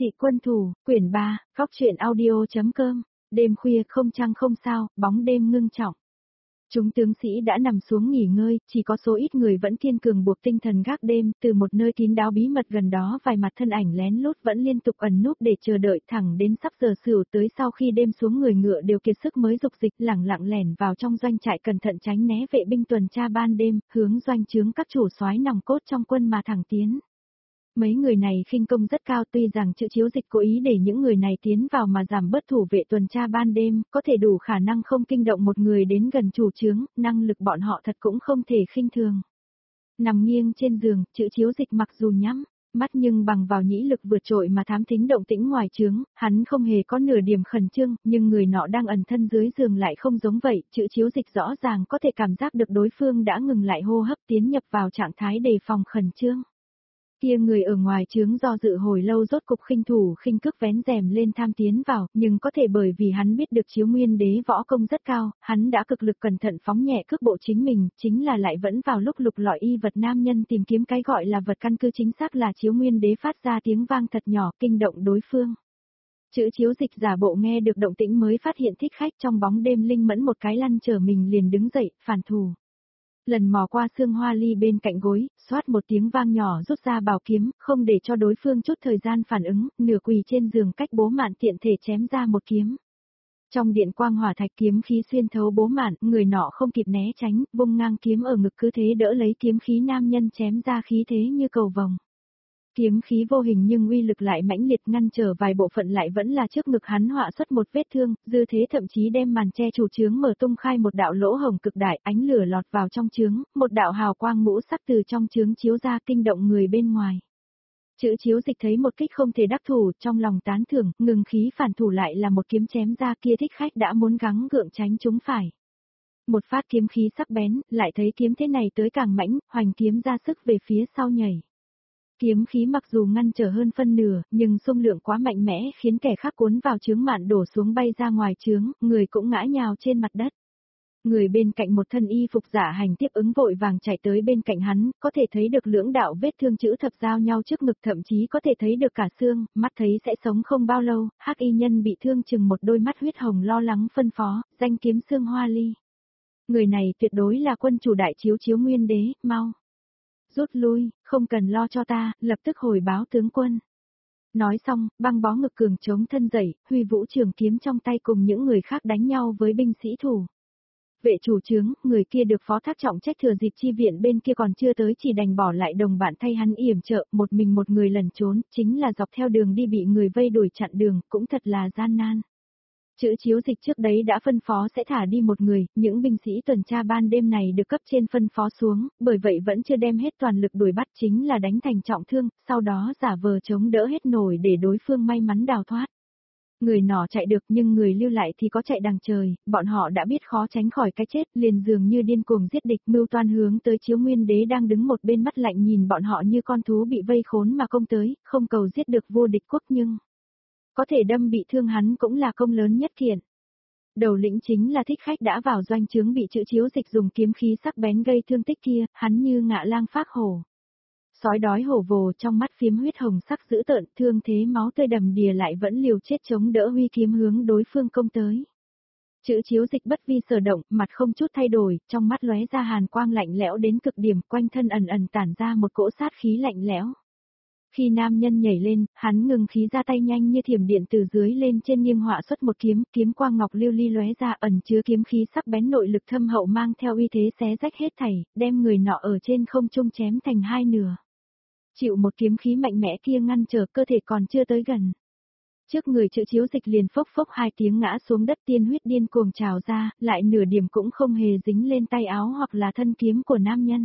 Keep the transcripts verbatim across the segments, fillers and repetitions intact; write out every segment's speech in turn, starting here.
Thị quân thủ, quyển ba, Cóc truyện audio.com, đêm khuya không trăng không sao, bóng đêm ngưng trọng. Chúng tướng sĩ đã nằm xuống nghỉ ngơi, chỉ có số ít người vẫn kiên cường buộc tinh thần gác đêm, từ một nơi kín đáo bí mật gần đó vài mặt thân ảnh lén lút vẫn liên tục ẩn núp để chờ đợi thẳng đến sắp giờ sửu tới sau khi đêm xuống người ngựa đều kiệt sức mới dục dịch lẳng lặng lẻn vào trong doanh trại cẩn thận tránh né vệ binh tuần tra ban đêm, hướng doanh trướng các chủ soái nòng cốt trong quân mà thẳng tiến. Mấy người này khinh công rất cao, tuy rằng chữ Chiếu Dịch cố ý để những người này tiến vào mà giảm bớt thủ vệ tuần tra ban đêm, có thể đủ khả năng không kinh động một người đến gần chủ trướng, năng lực bọn họ thật cũng không thể khinh thường. Nằm nghiêng trên giường, chữ Chiếu Dịch mặc dù nhắm mắt nhưng bằng vào nhĩ lực vượt trội mà thám thính động tĩnh ngoài trướng, hắn không hề có nửa điểm khẩn trương, nhưng người nọ đang ẩn thân dưới giường lại không giống vậy, chữ Chiếu Dịch rõ ràng có thể cảm giác được đối phương đã ngừng lại hô hấp, tiến nhập vào trạng thái đề phòng khẩn trương. Kia người ở ngoài trướng do dự hồi lâu rốt cục khinh thủ khinh cước vén rèm lên tham tiến vào, nhưng có thể bởi vì hắn biết được Chiếu Nguyên Đế võ công rất cao, hắn đã cực lực cẩn thận phóng nhẹ cước bộ chính mình, chính là lại vẫn vào lúc lục lọi y vật nam nhân tìm kiếm cái gọi là vật căn cứ chính xác là Chiếu Nguyên Đế phát ra tiếng vang thật nhỏ kinh động đối phương. Chữ Chiếu Dịch giả bộ nghe được động tĩnh mới phát hiện thích khách trong bóng đêm linh mẫn một cái lăn trở mình liền đứng dậy, phản thủ. Lần mò qua xương hoa ly bên cạnh gối, xoát một tiếng vang nhỏ rút ra bảo kiếm, không để cho đối phương chút thời gian phản ứng, nửa quỳ trên giường cách bố mạn tiện thể chém ra một kiếm. Trong điện quang hỏa thạch kiếm khí xuyên thấu bố mạn, người nọ không kịp né tránh, vung ngang kiếm ở ngực cứ thế đỡ lấy kiếm khí nam nhân chém ra khí thế như cầu vồng. Kiếm khí vô hình nhưng uy lực lại mãnh liệt ngăn trở vài bộ phận lại vẫn là trước ngực hắn họa xuất một vết thương, dư thế thậm chí đem màn che chủ trướng mở tung khai một đạo lỗ hồng cực đại, ánh lửa lọt vào trong trướng, một đạo hào quang ngũ sắc từ trong trướng chiếu ra kinh động người bên ngoài. Chữ Chiếu Dịch thấy một kích không thể đắc thủ, trong lòng tán thưởng, ngừng khí phản thủ lại là một kiếm chém ra, kia thích khách đã muốn gắng gượng tránh chúng phải. Một phát kiếm khí sắc bén, lại thấy kiếm thế này tới càng mãnh, hoành kiếm ra sức về phía sau nhảy. Kiếm khí mặc dù ngăn trở hơn phân nửa, nhưng xung lượng quá mạnh mẽ khiến kẻ khác cuốn vào chướng mạn đổ xuống bay ra ngoài chướng, người cũng ngã nhào trên mặt đất. Người bên cạnh một thân y phục giả hành tiếp ứng vội vàng chạy tới bên cạnh hắn, có thể thấy được lưỡng đạo vết thương chữ thập giao nhau trước ngực, thậm chí có thể thấy được cả xương, mắt thấy sẽ sống không bao lâu, hắc y nhân bị thương chừng một đôi mắt huyết hồng lo lắng phân phó, danh kiếm xương hoa ly. Người này tuyệt đối là quân chủ đại chiếu Chiếu Nguyên Đế, mau. Rút lui, không cần lo cho ta, lập tức hồi báo tướng quân. Nói xong, băng bó ngực cường chống thân dậy, huy vũ trường kiếm trong tay cùng những người khác đánh nhau với binh sĩ thủ. Vệ chủ trướng, người kia được phó thác trọng trách thừa dịp chi viện bên kia còn chưa tới chỉ đành bỏ lại đồng bạn thay hắn yểm trợ, một mình một người lẩn trốn, chính là dọc theo đường đi bị người vây đuổi chặn đường, cũng thật là gian nan. Chữ Chiếu Dịch trước đấy đã phân phó sẽ thả đi một người, những binh sĩ tuần tra ban đêm này được cấp trên phân phó xuống, bởi vậy vẫn chưa đem hết toàn lực đuổi bắt, chính là đánh thành trọng thương, sau đó giả vờ chống đỡ hết nổi để đối phương may mắn đào thoát. Người nọ chạy được nhưng người lưu lại thì có chạy đằng trời, bọn họ đã biết khó tránh khỏi cái chết, liền dường như điên cuồng giết địch, mưu toan hướng tới Chiếu Nguyên Đế đang đứng một bên mắt lạnh nhìn bọn họ như con thú bị vây khốn mà công tới, không cầu giết được vua địch quốc nhưng có thể đâm bị thương hắn cũng là công lớn nhất kiện. Đầu lĩnh chính là thích khách đã vào doanh trướng bị chữ Chiếu Dịch dùng kiếm khí sắc bén gây thương tích kia, hắn như ngạ lang phác hổ. Sói đói hổ vồ trong mắt phiếm huyết hồng sắc dữ tợn, thương thế máu tươi đầm đìa lại vẫn liều chết chống đỡ huy kiếm hướng đối phương công tới. Chữ Chiếu Dịch bất vi sở động, mặt không chút thay đổi, trong mắt lóe ra hàn quang lạnh lẽo đến cực điểm, quanh thân ẩn ẩn tản ra một cỗ sát khí lạnh lẽo. Khi nam nhân nhảy lên, hắn ngừng khí ra tay nhanh như thiểm điện từ dưới lên trên nghiêng họa xuất một kiếm, kiếm quang ngọc lưu ly lóe ra ẩn chứa kiếm khí sắc bén nội lực thâm hậu mang theo uy thế xé rách hết thảy, đem người nọ ở trên không trung chém thành hai nửa. Chịu một kiếm khí mạnh mẽ kia ngăn trở cơ thể còn chưa tới gần. Trước người chữ Chiếu Dịch liền phốc phốc hai tiếng ngã xuống đất, tiên huyết điên cuồng trào ra, lại nửa điểm cũng không hề dính lên tay áo hoặc là thân kiếm của nam nhân.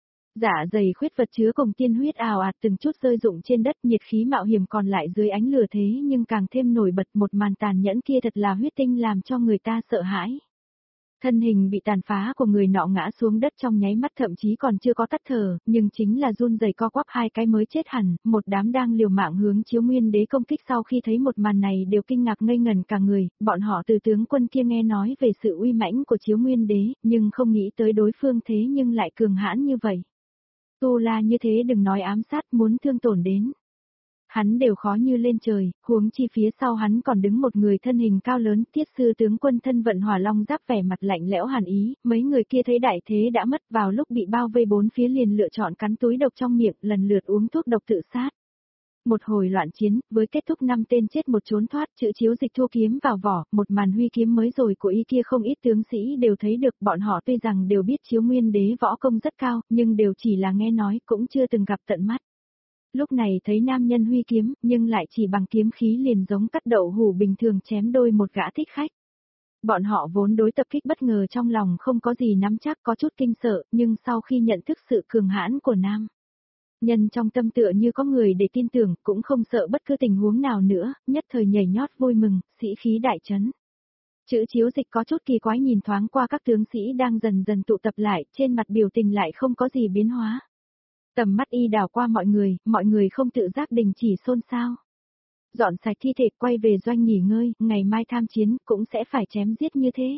Dạ dày khuyết vật chứa cùng tiên huyết ào ạt từng chút rơi rụng trên đất, nhiệt khí mạo hiểm còn lại dưới ánh lửa thế nhưng càng thêm nổi bật, một màn tàn nhẫn kia thật là huyết tinh làm cho người ta sợ hãi. Thân hình bị tàn phá của người nọ ngã xuống đất trong nháy mắt, thậm chí còn chưa có tắt thở, nhưng chính là run rẩy co quắp hai cái mới chết hẳn, một đám đang liều mạng hướng Chiếu Nguyên Đế công kích sau khi thấy một màn này đều kinh ngạc ngây ngẩn cả người, bọn họ từ tướng quân kia nghe nói về sự uy mãnh của Chiếu Nguyên Đế, nhưng không nghĩ tới đối phương thế nhưng lại cường hãn như vậy. Tu la như thế đừng nói ám sát, muốn thương tổn đến Hắn đều khó như lên trời, huống chi phía sau hắn còn đứng một người thân hình cao lớn, Tiết sư tướng quân thân vận hỏa long giáp vẻ mặt lạnh lẽo hàn ý, mấy người kia thấy đại thế đã mất, vào lúc bị bao vây bốn phía liền lựa chọn cắn túi độc trong miệng, lần lượt uống thuốc độc tự sát. Một hồi loạn chiến, với kết thúc năm tên chết một trốn thoát, chữ Chiếu Dịch thua kiếm vào vỏ, một màn huy kiếm mới rồi của y kia không ít tướng sĩ đều thấy được, bọn họ tuy rằng đều biết Chiếu Nguyên Đế võ công rất cao, nhưng đều chỉ là nghe nói, cũng chưa từng gặp tận mắt. Lúc này thấy nam nhân huy kiếm, nhưng lại chỉ bằng kiếm khí liền giống cắt đậu hủ bình thường chém đôi một gã thích khách. Bọn họ vốn đối tập kích bất ngờ trong lòng không có gì nắm chắc, có chút kinh sợ, nhưng sau khi nhận thức sự cường hãn của nam nhân trong tâm tựa như có người để tin tưởng, cũng không sợ bất cứ tình huống nào nữa, nhất thời nhảy nhót vui mừng, sĩ khí đại chấn. Chữ Chiếu Dịch có chút kỳ quái nhìn thoáng qua các tướng sĩ đang dần dần tụ tập lại, trên mặt biểu tình lại không có gì biến hóa. Tầm mắt y đảo qua mọi người, mọi người không tự giác đình chỉ xôn xao. Dọn sạch thi thể quay về doanh nghỉ ngơi, ngày mai tham chiến cũng sẽ phải chém giết như thế.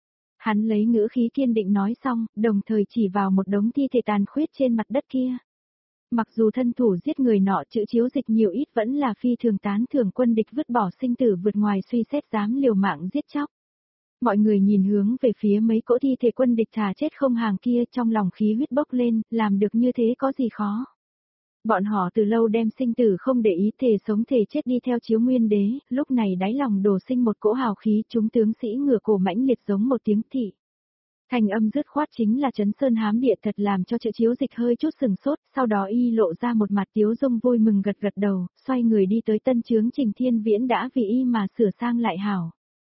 Hắn lấy ngữ khí kiên định nói xong, đồng thời chỉ vào một đống thi thể tàn khuyết trên mặt đất kia. Mặc dù thân thủ giết người nọ chữ Chiếu Dịch nhiều ít vẫn là phi thường tán thưởng quân địch vứt bỏ sinh tử vượt ngoài suy xét dám liều mạng giết chóc. Mọi người nhìn hướng về phía mấy cỗ thi thể quân địch thà chết không hàng kia trong lòng khí huyết bốc lên, làm được như thế có gì khó. Bọn họ từ lâu đem sinh tử không để ý thể sống thể chết đi theo Chiếu Nguyên Đế, lúc này đáy lòng đổ sinh một cỗ hào khí chúng tướng sĩ ngửa cổ mãnh liệt giống một tiếng thị. Thành âm dứt khoát chính là chấn sơn hám địa thật làm cho chữ Chiếu Dịch hơi chút sừng sốt, sau đó y lộ ra một mặt tiếu dung vui mừng gật gật đầu, xoay người đi tới tân chướng Trình Thiên Viễn đã vì y mà sửa sang lại hảo.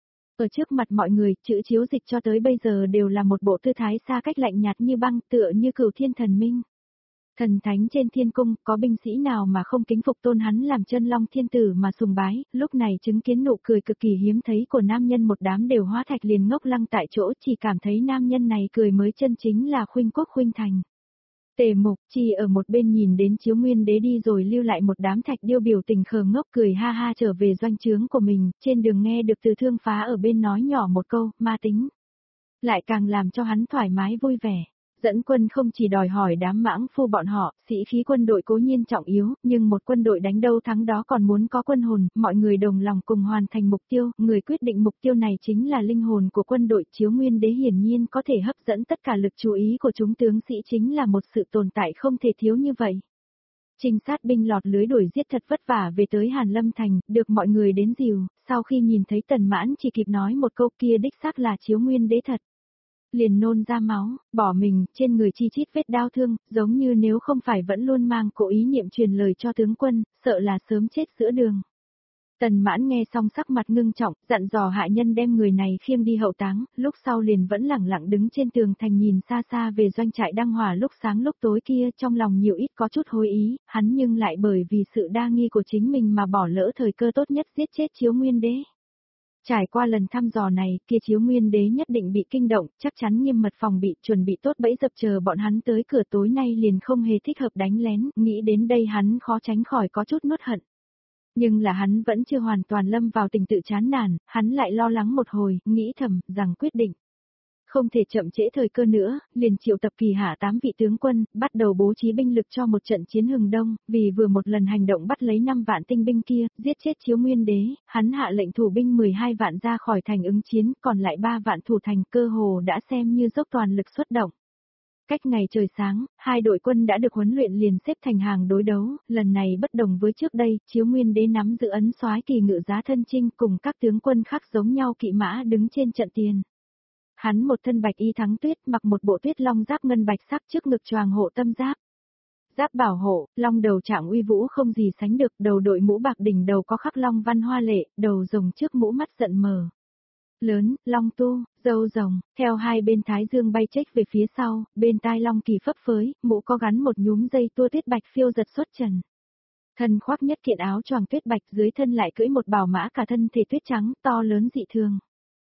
Ở trước mặt mọi người, chữ Chiếu Dịch cho tới bây giờ đều là một bộ tư thái xa cách lạnh nhạt như băng tựa như cửu thiên thần minh. Thần thánh trên thiên cung, có binh sĩ nào mà không kính phục tôn hắn làm chân long thiên tử mà sùng bái, lúc này chứng kiến nụ cười cực kỳ hiếm thấy của nam nhân một đám đều hóa thạch liền ngốc lăng tại chỗ chỉ cảm thấy nam nhân này cười mới chân chính là khuynh quốc khuynh thành. Tề Mục Chi ở một bên nhìn đến Chiếu Nguyên Đế đi rồi lưu lại một đám thạch điêu biểu tình khờ ngốc cười ha ha trở về doanh trướng của mình, trên đường nghe được Từ Thương Phá ở bên nói nhỏ một câu, ma tính. Lại càng làm cho hắn thoải mái vui vẻ. Dẫn quân không chỉ đòi hỏi đám mãng phu bọn họ, sĩ khí quân đội cố nhiên trọng yếu, nhưng một quân đội đánh đâu thắng đó còn muốn có quân hồn, mọi người đồng lòng cùng hoàn thành mục tiêu, người quyết định mục tiêu này chính là linh hồn của quân đội. Chiếu Nguyên Đế hiển nhiên có thể hấp dẫn tất cả lực chú ý của chúng tướng sĩ chính là một sự tồn tại không thể thiếu như vậy. Trinh sát binh lọt lưới đuổi giết thật vất vả về tới Hàn Lâm Thành, được mọi người đến dìu, sau khi nhìn thấy Tần Mãn chỉ kịp nói một câu kia đích xác là Chiếu Nguyên Đế thật. Liền nôn ra máu, bỏ mình, trên người chi chít vết đau thương, giống như nếu không phải vẫn luôn mang cố ý niệm truyền lời cho tướng quân, sợ là sớm chết giữa đường. Tần Mãn nghe xong sắc mặt ngưng trọng, dặn dò hạ nhân đem người này khiêng đi hậu táng, lúc sau liền vẫn lẳng lặng đứng trên tường thành nhìn xa xa về doanh trại đang hỏa lúc sáng lúc tối kia, trong lòng nhiều ít có chút hối ý, hắn nhưng lại bởi vì sự đa nghi của chính mình mà bỏ lỡ thời cơ tốt nhất giết chết Chiếu Nguyên Đế. Trải qua lần thăm dò này, kia Chiếu Nguyên Đế nhất định bị kinh động, chắc chắn nghiêm mật phòng bị, chuẩn bị tốt bẫy dập chờ bọn hắn tới cửa tối nay liền không hề thích hợp đánh lén, nghĩ đến đây hắn khó tránh khỏi có chút nuốt hận. Nhưng là hắn vẫn chưa hoàn toàn lâm vào tình tự chán nản, hắn lại lo lắng một hồi, nghĩ thầm, rằng quyết định. Không thể chậm trễ thời cơ nữa, liền triệu tập kỳ hạ tám vị tướng quân, bắt đầu bố trí binh lực cho một trận chiến hừng đông, vì vừa một lần hành động bắt lấy năm vạn tinh binh kia, giết chết Chiếu Nguyên Đế, hắn hạ lệnh thủ binh mười hai vạn ra khỏi thành ứng chiến, còn lại ba vạn thủ thành cơ hồ đã xem như dốc toàn lực xuất động. Cách ngày trời sáng, hai đội quân đã được huấn luyện liền xếp thành hàng đối đấu, lần này bất đồng với trước đây, Chiếu Nguyên Đế nắm giữ ấn soái kỳ ngự giá thân chinh cùng các tướng quân khác giống nhau kỵ mã đứng trên trận tiền. Hắn một thân bạch y thắng tuyết mặc một bộ tuyết long giáp ngân bạch sắc trước ngực choàng hộ tâm giáp. Giáp bảo hộ, long đầu trạng uy vũ không gì sánh được, đầu đội mũ bạc đỉnh đầu có khắc long văn hoa lệ, đầu rồng trước mũ mắt giận mờ. Lớn, long tu, râu rồng, theo hai bên thái dương bay chếch về phía sau, bên tai long kỳ phấp phới, mũ có gắn một nhúm dây tua tuyết bạch phiêu giật xuất trần. Thân khoác nhất kiện áo choàng tuyết bạch dưới thân lại cưỡi một bảo mã cả thân thể tuyết trắng to lớn dị thường.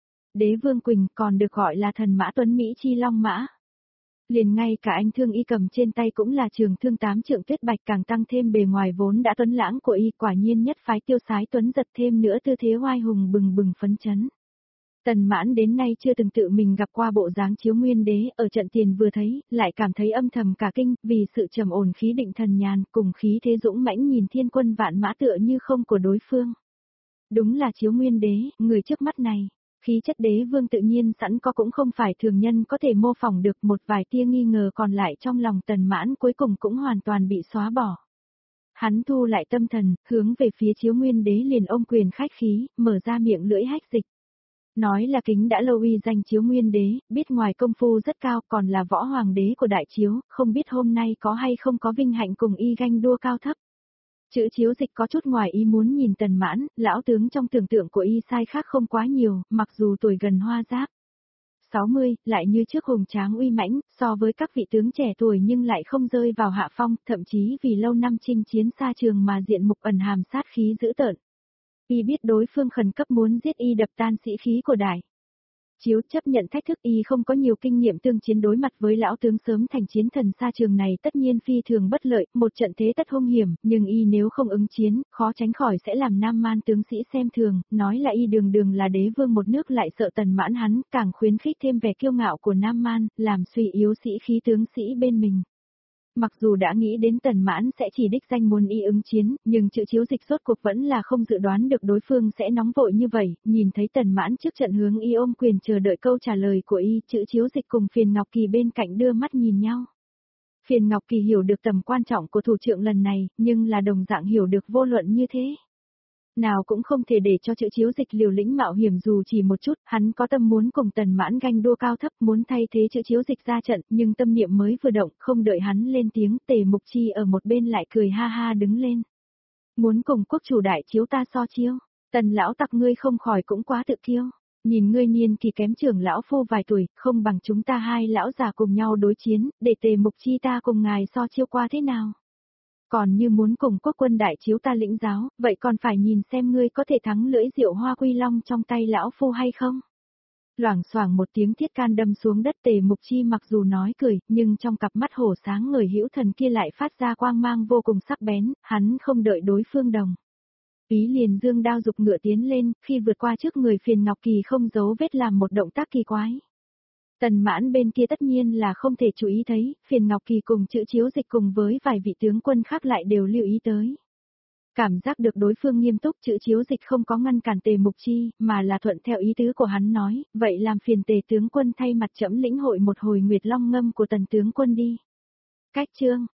Đế Vương Quỳnh còn được gọi là thần mã tuấn Mỹ chi long mã. Liền ngay cả anh thương y cầm trên tay cũng là trường thương tám trượng tuyết bạch càng tăng thêm bề ngoài vốn đã tuấn lãng của y quả nhiên nhất phái tiêu sái tuấn giật thêm nữa tư thế oai hùng bừng bừng phấn chấn. Tần Mãn đến nay chưa từng tự mình gặp qua bộ dáng Chiếu Nguyên Đế, ở trận tiền vừa thấy, lại cảm thấy âm thầm cả kinh, vì sự trầm ổn khí định thần nhàn, cùng khí thế dũng mãnh nhìn thiên quân vạn mã tựa như không của đối phương. Đúng là Chiếu Nguyên Đế, người trước mắt này, khí chất đế vương tự nhiên sẵn có cũng không phải thường nhân có thể mô phỏng được, một vài tia nghi ngờ còn lại trong lòng Tần Mãn cuối cùng cũng hoàn toàn bị xóa bỏ. Hắn thu lại tâm thần, hướng về phía Chiếu Nguyên Đế liền ôm quyền khách khí, mở ra miệng lưỡi hách dịch. Nói là kính đã lâu uy danh Chiếu Nguyên Đế, biết ngoài công phu rất cao còn là võ hoàng đế của đại chiếu, không biết hôm nay có hay không có vinh hạnh cùng y ganh đua cao thấp. Chữ Chiếu Dịch có chút ngoài ý muốn nhìn Tần Mãn, lão tướng trong tưởng tượng của y sai khác không quá nhiều, mặc dù tuổi gần hoa giáp sáu mươi, lại như trước hùng tráng uy mãnh, so với các vị tướng trẻ tuổi nhưng lại không rơi vào hạ phong, thậm chí vì lâu năm chinh chiến xa trường mà diện mục ẩn hàm sát khí dữ tợn. Y biết đối phương khẩn cấp muốn giết y đập tan sĩ khí của đại chiếu, chấp nhận thách thức. Y không có nhiều kinh nghiệm tương chiến, đối mặt với lão tướng sớm thành chiến thần xa trường này tất nhiên phi thường bất lợi, một trận thế tất hung hiểm, nhưng y nếu không ứng chiến, khó tránh khỏi sẽ làm Nam Man tướng sĩ xem thường, nói là y đường đường là đế vương một nước lại sợ Tần Mãn hắn, càng khuyến khích thêm vẻ kiêu ngạo của Nam Man, làm suy yếu sĩ khí tướng sĩ bên mình. Mặc dù đã nghĩ đến Tần Mãn sẽ chỉ đích danh muốn y ứng chiến, nhưng chữ Chiếu Dịch rốt cuộc vẫn là không dự đoán được đối phương sẽ nóng vội như vậy, nhìn thấy Tần Mãn trước trận hướng y ôm quyền chờ đợi câu trả lời của y, chữ Chiếu Dịch cùng Phiền Ngọc Kỳ bên cạnh đưa mắt nhìn nhau. Phiền Ngọc Kỳ hiểu được tầm quan trọng của thủ trưởng lần này, nhưng là đồng dạng hiểu được vô luận như thế nào cũng không thể để cho chữ Chiếu Dịch liều lĩnh mạo hiểm dù chỉ một chút, hắn có tâm muốn cùng Tần Mãn ganh đua cao thấp, muốn thay thế chữ Chiếu Dịch ra trận, nhưng tâm niệm mới vừa động, không đợi hắn lên tiếng, Tề Mục Chi ở một bên lại cười ha ha đứng lên. Muốn cùng quốc chủ đại chiếu ta so chiêu, Tần lão tặc ngươi không khỏi cũng quá tự kiêu, nhìn ngươi niên kỳ kém trưởng lão phu vài tuổi, không bằng chúng ta hai lão già cùng nhau đối chiến, để Tề Mục Chi ta cùng ngài so chiêu qua thế nào? Còn như muốn cùng quốc quân đại chiếu ta lĩnh giáo, vậy còn phải nhìn xem ngươi có thể thắng lưỡi diệu hoa quy long trong tay lão phu hay không? Loảng xoảng một tiếng thiết can đâm xuống đất, Tề Mục Chi mặc dù nói cười, nhưng trong cặp mắt hổ sáng người hữu thần kia lại phát ra quang mang vô cùng sắc bén, hắn không đợi đối phương đồng ý liền dương đao dục ngựa tiến lên, khi vượt qua trước người Phiền Ngọc Kỳ không giấu vết làm một động tác kỳ quái. Tần Mãn bên kia tất nhiên là không thể chú ý thấy, Phiền Ngọc Kỳ cùng chữ Chiếu Dịch cùng với vài vị tướng quân khác lại đều lưu ý tới. Cảm giác được đối phương nghiêm túc, chữ Chiếu Dịch không có ngăn cản Tề Mục Chi, mà là thuận theo ý tứ của hắn nói, vậy làm phiền Tề tướng quân thay mặt trẫm lĩnh hội một hồi Nguyệt Long ngâm của Tần tướng quân đi. Cách chương